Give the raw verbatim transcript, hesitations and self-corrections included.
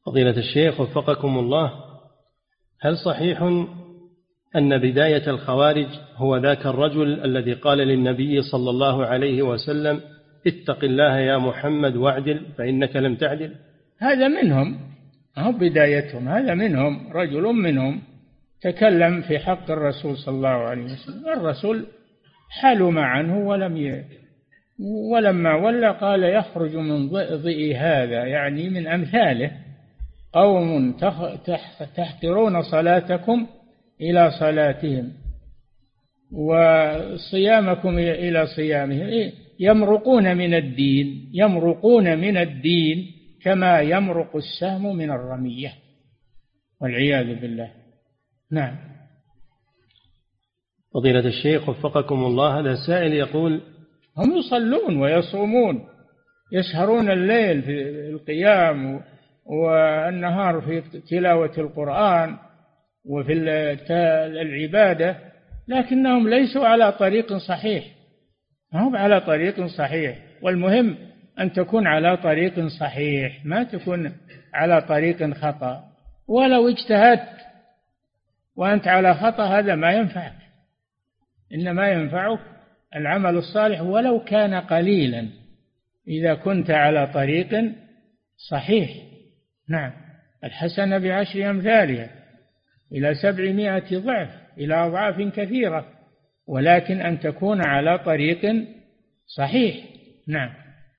فضيلة الشيخ وفقكم الله، هل صحيح أن بداية الخوارج هو ذاك الرجل الذي قال للنبي صلى الله عليه وسلم اتق الله يا محمد واعدل فإنك لم تعدل؟ هذا منهم، هو بدايتهم، هذا منهم، رجل منهم تكلم في حق الرسول صلى الله عليه وسلم، الرسول حلم عنه ولم ي... ولما ولى قال يخرج من ضئضئ هذا، يعني من أمثاله، قوم تحقرون صلاتكم إلى صلاتهم وصيامكم إلى صيامهم، يمرقون من الدين، يمرقون من الدين كما يمرق السهم من الرمية، والعياذ بالله. نعم. فضيلة الشيخ وفقكم الله، هذا سائل يقول هم يصلون ويصومون، يسهرون الليل في القيام والنهار في تلاوة القرآن وفي العبادة، لكنهم ليسوا على طريق صحيح، هم على طريق صحيح، والمهم أن تكون على طريق صحيح، ما تكون على طريق خطأ. ولو اجتهدت وأنت على خطأ هذا ما ينفعك، إنما ينفعك العمل الصالح ولو كان قليلا إذا كنت على طريق صحيح. نعم. الحسنة بعشر أمثالها إلى سبعمائة ضعف، إلى أضعاف كثيرة، ولكن أن تكون على طريق صحيح. نعم.